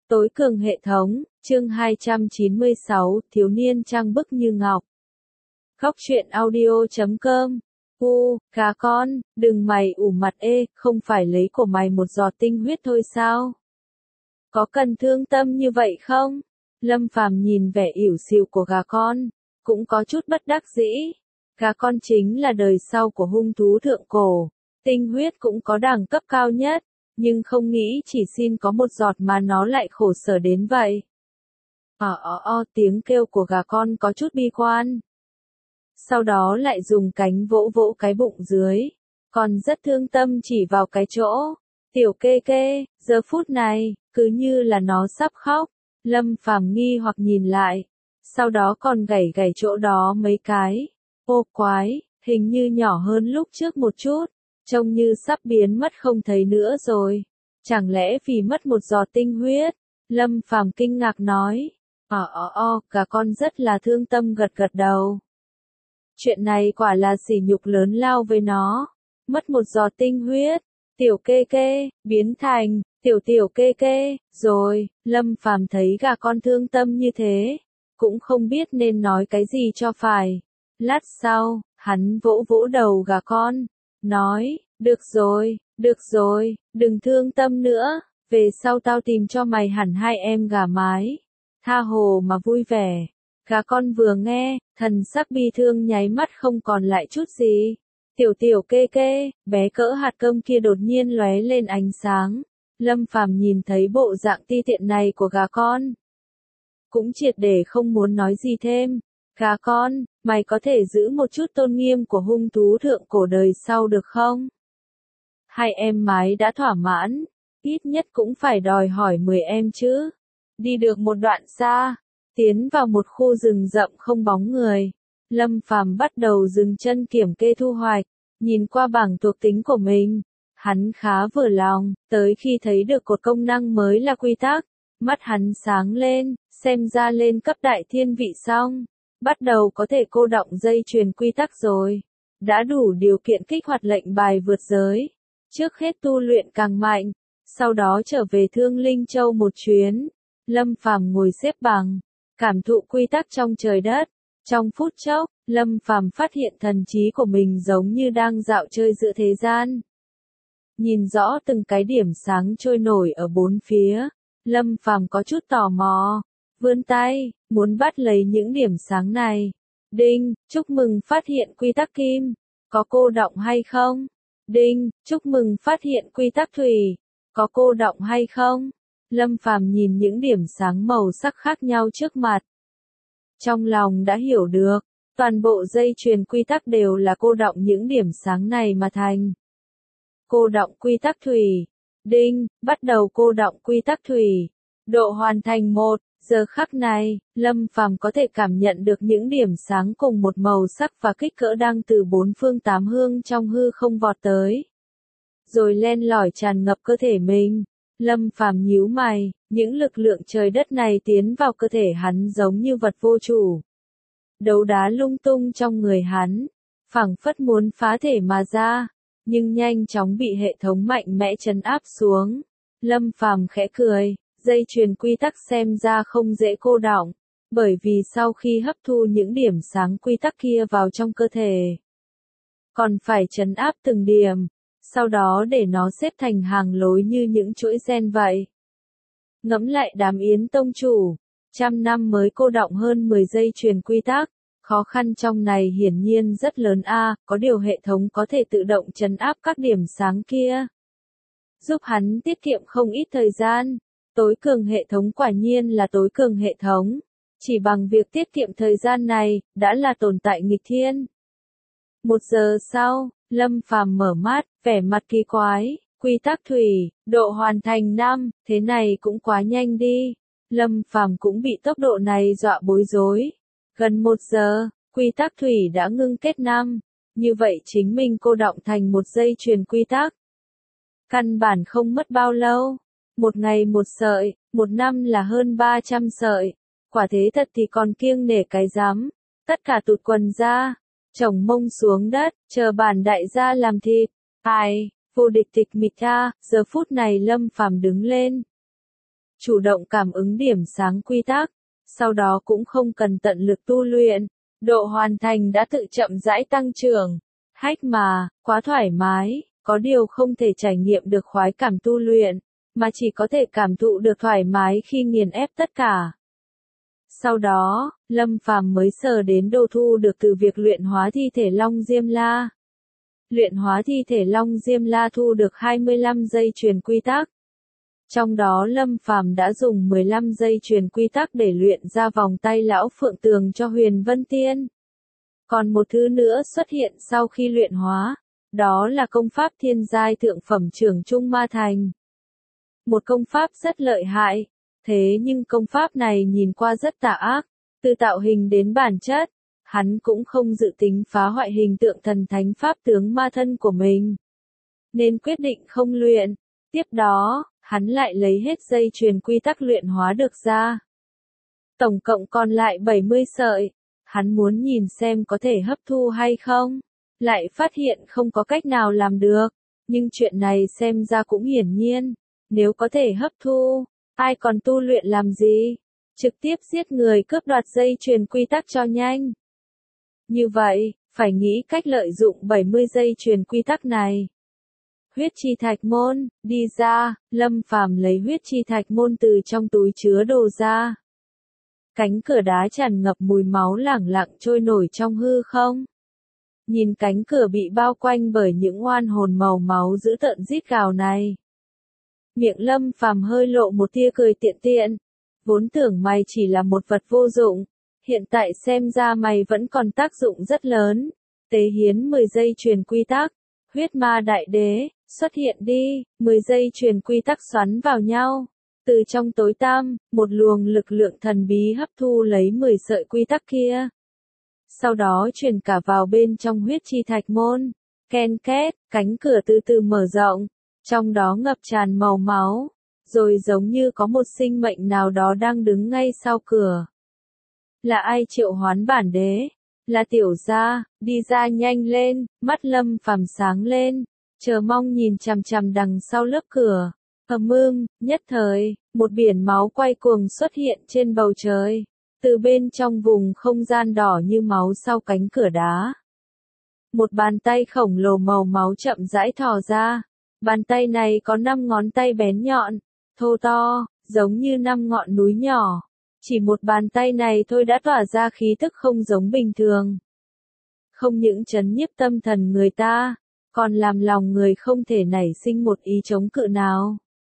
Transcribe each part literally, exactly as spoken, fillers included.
Tối cường hệ thống, chương hai trăm chín mươi sáu, thiếu niên trang bức như ngọc. Khóc chuyện audio chấm com. U, cá con, đừng mày ủ mặt ê, không phải lấy của mày một giọt tinh huyết thôi sao? Có cần thương tâm như vậy không? Lâm Phàm nhìn vẻ ỉu xìu của gà con, cũng có chút bất đắc dĩ. Gà con chính là đời sau của hung thú thượng cổ, tinh huyết cũng có đẳng cấp cao nhất, nhưng không nghĩ chỉ xin có một giọt mà nó lại khổ sở đến vậy. Ờ ờ ờ, tiếng kêu của gà con có chút bi quan. Sau đó lại dùng cánh vỗ vỗ cái bụng dưới, còn rất thương tâm chỉ vào cái chỗ. Tiểu kê kê, giờ phút này, cứ như là nó sắp khóc. Lâm Phàm nghi hoặc nhìn lại, sau đó còn gảy gảy chỗ đó mấy cái. Ô quái, hình như nhỏ hơn lúc trước một chút, trông như sắp biến mất không thấy nữa rồi. Chẳng lẽ vì mất một giọt tinh huyết? Lâm Phàm kinh ngạc nói. Ờ ờ ờ, cả con rất là thương tâm gật gật đầu. Chuyện này quả là sỉ nhục lớn lao với nó. Mất một giọt tinh huyết, tiểu kê kê, biến thành, tiểu tiểu kê kê, rồi, Lâm Phàm thấy gà con thương tâm như thế, cũng không biết nên nói cái gì cho phải. Lát sau, hắn vỗ vỗ đầu gà con, nói, được rồi, được rồi, đừng thương tâm nữa, về sau tao tìm cho mày hẳn hai em gà mái. Tha hồ mà vui vẻ. Gà con vừa nghe, thần sắc bi thương nháy mắt không còn lại chút gì. Tiểu tiểu kê kê, bé cỡ hạt cơm kia đột nhiên lóe lên ánh sáng. Lâm Phàm nhìn thấy bộ dạng ti tiện này của gà con, cũng triệt để không muốn nói gì thêm. Gà con, mày có thể giữ một chút tôn nghiêm của hung thú thượng cổ đời sau được không? Hai em mái đã thỏa mãn, ít nhất cũng phải đòi hỏi mười em chứ. Đi được một đoạn xa, tiến vào một khu rừng rậm không bóng người. Lâm Phàm bắt đầu dừng chân kiểm kê thu hoạch, nhìn qua bảng thuộc tính của mình. Hắn khá vừa lòng, tới khi thấy được cột công năng mới là quy tắc, mắt hắn sáng lên, xem ra lên cấp đại thiên vị xong, bắt đầu có thể cô động dây chuyền quy tắc rồi. Đã đủ điều kiện kích hoạt lệnh bài vượt giới. Trước hết tu luyện càng mạnh, sau đó trở về Thương Linh Châu một chuyến. Lâm Phàm ngồi xếp bằng, cảm thụ quy tắc trong trời đất. Trong phút chốc, Lâm Phàm phát hiện thần trí của mình giống như đang dạo chơi giữa thế gian. Nhìn rõ từng cái điểm sáng trôi nổi ở bốn phía, Lâm Phàm có chút tò mò, vươn tay, muốn bắt lấy những điểm sáng này. Đinh, chúc mừng phát hiện quy tắc kim, có cô động hay không? Đinh, chúc mừng phát hiện quy tắc thủy, có cô động hay không? Lâm Phàm nhìn những điểm sáng màu sắc khác nhau trước mặt. Trong lòng đã hiểu được, toàn bộ dây chuyền quy tắc đều là cô động những điểm sáng này mà thành. Cô động quy tắc thủy. Đinh, bắt đầu cô động quy tắc thủy. Độ hoàn thành một. Giờ khắc này, Lâm Phàm có thể cảm nhận được những điểm sáng cùng một màu sắc và kích cỡ đang từ bốn phương tám hướng trong hư không vọt tới. Rồi len lỏi tràn ngập cơ thể mình. Lâm Phàm nhíu mày, những lực lượng trời đất này tiến vào cơ thể hắn giống như vật vô chủ. Đấu đá lung tung trong người hắn, phảng phất muốn phá thể mà ra, nhưng nhanh chóng bị hệ thống mạnh mẽ trấn áp xuống. Lâm Phàm khẽ cười, dây chuyền quy tắc xem ra không dễ cô đọng, bởi vì sau khi hấp thu những điểm sáng quy tắc kia vào trong cơ thể, còn phải trấn áp từng điểm, sau đó để nó xếp thành hàng lối như những chuỗi gen vậy. Ngẫm lại đám Yến tông chủ, trăm năm mới cô động hơn mười dây chuyền quy tắc, khó khăn trong này hiển nhiên rất lớn a, có điều hệ thống có thể tự động trấn áp các điểm sáng kia, giúp hắn tiết kiệm không ít thời gian. Tối cường hệ thống quả nhiên là tối cường hệ thống, chỉ bằng việc tiết kiệm thời gian này, đã là tồn tại nghịch thiên. Một giờ sau, Lâm Phàm mở mắt, vẻ mặt kỳ quái, quy tắc thủy, độ hoàn thành năm, thế này cũng quá nhanh đi. Lâm Phàm cũng bị tốc độ này dọa bối rối. Gần một giờ, quy tắc thủy đã ngưng kết năm, như vậy chính mình cô động thành một dây chuyền quy tắc. Căn bản không mất bao lâu, một ngày một sợi, một năm là hơn ba trăm sợi. Quả thế thật thì còn kiêng nể cái rắm, tất cả tụt quần ra, chồng mông xuống đất, chờ bản đại gia làm thịt. Ai, vô địch tịch mịch tha, giờ phút này Lâm Phàm đứng lên. chủ động cảm ứng điểm sáng quy tắc, sau đó cũng không cần tận lực tu luyện, độ hoàn thành đã tự chậm rãi tăng trưởng. Hách mà, quá thoải mái, có điều không thể trải nghiệm được khoái cảm tu luyện, mà chỉ có thể cảm thụ được thoải mái khi nghiền ép tất cả. Sau đó, Lâm Phàm mới sờ đến đồ thu được từ việc luyện hóa thi thể Long Diêm La. Luyện hóa thi thể Long Diêm La thu được hai mươi lăm dây chuyền quy tắc. Trong đó Lâm Phàm đã dùng mười lăm dây chuyền quy tắc để luyện ra vòng tay lão Phượng Tường cho Huyền Vân Tiên. Còn một thứ nữa xuất hiện sau khi luyện hóa, đó là công pháp thiên giai thượng phẩm Trưởng Trung Ma Thành. Một công pháp rất lợi hại, thế nhưng công pháp này nhìn qua rất tà ác, từ tạo hình đến bản chất, hắn cũng không dự tính phá hoại hình tượng thần thánh pháp tướng ma thân của mình. Nên quyết định không luyện, tiếp đó, hắn lại lấy hết dây chuyền quy tắc luyện hóa được ra. Tổng cộng còn lại bảy mươi sợi, hắn muốn nhìn xem có thể hấp thu hay không, lại phát hiện không có cách nào làm được, nhưng chuyện này xem ra cũng hiển nhiên, nếu có thể hấp thu, ai còn tu luyện làm gì, trực tiếp giết người cướp đoạt dây chuyền quy tắc cho nhanh. Như vậy, phải nghĩ cách lợi dụng bảy mươi dây chuyền quy tắc này. Huyết chi thạch môn, đi ra, Lâm Phàm lấy huyết chi thạch môn từ trong túi chứa đồ ra. Cánh cửa đá tràn ngập mùi máu lẳng lặng trôi nổi trong hư không. Nhìn cánh cửa bị bao quanh bởi những oan hồn màu máu dữ tợn rít gào này. Miệng Lâm Phàm hơi lộ một tia cười tiện tiện. Vốn tưởng mày chỉ là một vật vô dụng, hiện tại xem ra mày vẫn còn tác dụng rất lớn. Tế hiến mười dây chuyền quy tắc, huyết ma đại đế, xuất hiện đi, mười dây chuyền quy tắc xoắn vào nhau. Từ trong tối tăm, một luồng lực lượng thần bí hấp thu lấy mười sợi quy tắc kia. Sau đó truyền cả vào bên trong huyết chi thạch môn. Ken két, cánh cửa từ từ mở rộng, trong đó ngập tràn màu máu, rồi giống như có một sinh mệnh nào đó đang đứng ngay sau cửa. Là ai triệu hoán bản đế? Là tiểu gia, đi ra nhanh lên, mắt Lâm Phàm sáng lên, chờ mong nhìn chằm chằm đằng sau lớp cửa. Ầm ưng, nhất thời, một biển máu quay cuồng xuất hiện trên bầu trời, từ bên trong vùng không gian đỏ như máu sau cánh cửa đá. Một bàn tay khổng lồ màu máu chậm rãi thò ra, bàn tay này có năm ngón tay bén nhọn, thô to, giống như năm ngọn núi nhỏ. Chỉ một bàn tay này thôi đã tỏa ra khí tức không giống bình thường. Không những trấn nhiếp tâm thần người ta, còn làm lòng người không thể nảy sinh một ý chống cự nào.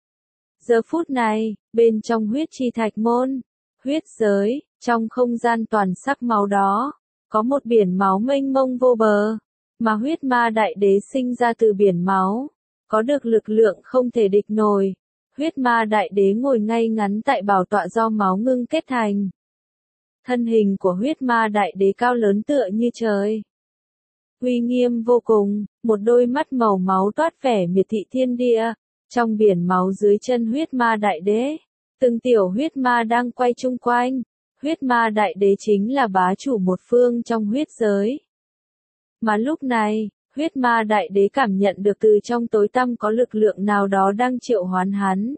Giờ phút này, bên trong huyết chi thạch môn, huyết giới, trong không gian toàn sắc máu đó, có một biển máu mênh mông vô bờ, mà huyết ma đại đế sinh ra từ biển máu, có được lực lượng không thể địch nổi. Huyết ma đại đế ngồi ngay ngắn tại bảo tọa do máu ngưng kết thành. Thân hình của huyết ma đại đế cao lớn tựa như trời. Uy nghiêm vô cùng, một đôi mắt màu máu toát vẻ miệt thị thiên địa. Trong biển máu dưới chân huyết ma đại đế, từng tiểu huyết ma đang quay chung quanh. Huyết ma đại đế chính là bá chủ một phương trong huyết giới. Mà lúc này, huyết ma đại đế cảm nhận được từ trong tối tăm có lực lượng nào đó đang triệu hoán hắn.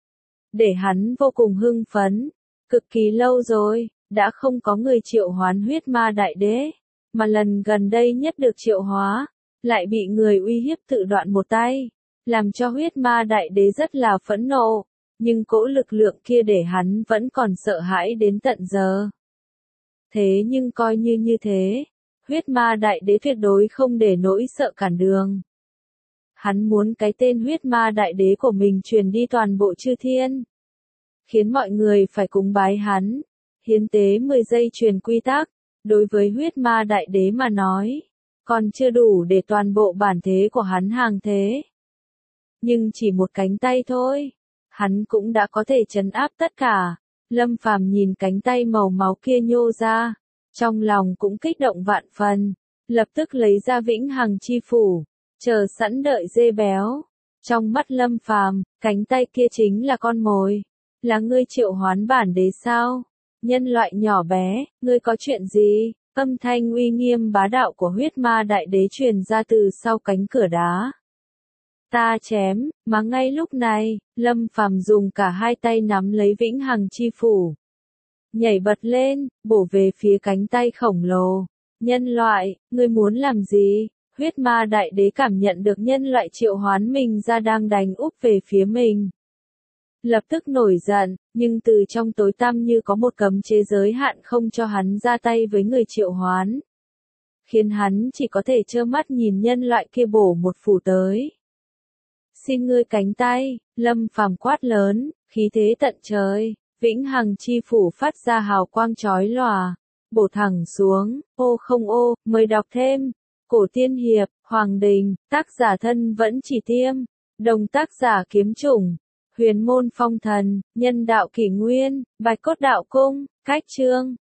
Để hắn vô cùng hưng phấn, cực kỳ lâu rồi, đã không có người triệu hoán huyết ma đại đế, mà lần gần đây nhất được triệu hóa, lại bị người uy hiếp tự đoạn một tay, làm cho huyết ma đại đế rất là phẫn nộ, nhưng cỗ lực lượng kia để hắn vẫn còn sợ hãi đến tận giờ. Thế nhưng coi như như thế, huyết ma đại đế tuyệt đối không để nỗi sợ cản đường. Hắn muốn cái tên huyết ma đại đế của mình truyền đi toàn bộ chư thiên, khiến mọi người phải cúng bái hắn, hiến tế mười dây truyền quy tắc. Đối với huyết ma đại đế mà nói, còn chưa đủ để toàn bộ bản thế của hắn hàng thế. Nhưng chỉ một cánh tay thôi, hắn cũng đã có thể trấn áp tất cả. Lâm Phàm nhìn cánh tay màu máu kia nhô ra, trong lòng cũng kích động vạn phần, lập tức lấy ra vĩnh hằng chi phủ, chờ sẵn đợi dê béo. Trong mắt Lâm Phàm, cánh tay kia chính là con mồi. Là ngươi triệu hoán bản đế sao? Nhân loại nhỏ bé, ngươi có chuyện gì? Âm thanh uy nghiêm bá đạo của huyết ma đại đế truyền ra từ sau cánh cửa đá. Ta chém, mà ngay lúc này, Lâm Phàm dùng cả hai tay nắm lấy vĩnh hằng chi phủ. Nhảy bật lên, bổ về phía cánh tay khổng lồ. Nhân loại, ngươi muốn làm gì? Huyết ma đại đế cảm nhận được nhân loại triệu hoán mình ra đang đánh úp về phía mình. Lập tức nổi giận, nhưng từ trong tối tăm như có một cấm chế giới hạn không cho hắn ra tay với người triệu hoán. Khiến hắn chỉ có thể trơ mắt nhìn nhân loại kia bổ một phủ tới. Xin ngươi cánh tay, Lâm Phàm quát lớn, khí thế tận trời, vĩnh hằng chi phủ phát ra hào quang chói lòa, bổ thẳng xuống, ô không ô, mời đọc thêm. Cổ tiên hiệp, Hoàng Đình, tác giả thân vẫn chỉ tiêm, đồng tác giả kiếm chủng, huyền môn phong thần, nhân đạo kỷ nguyên, bạch cốt đạo cung, cách chương.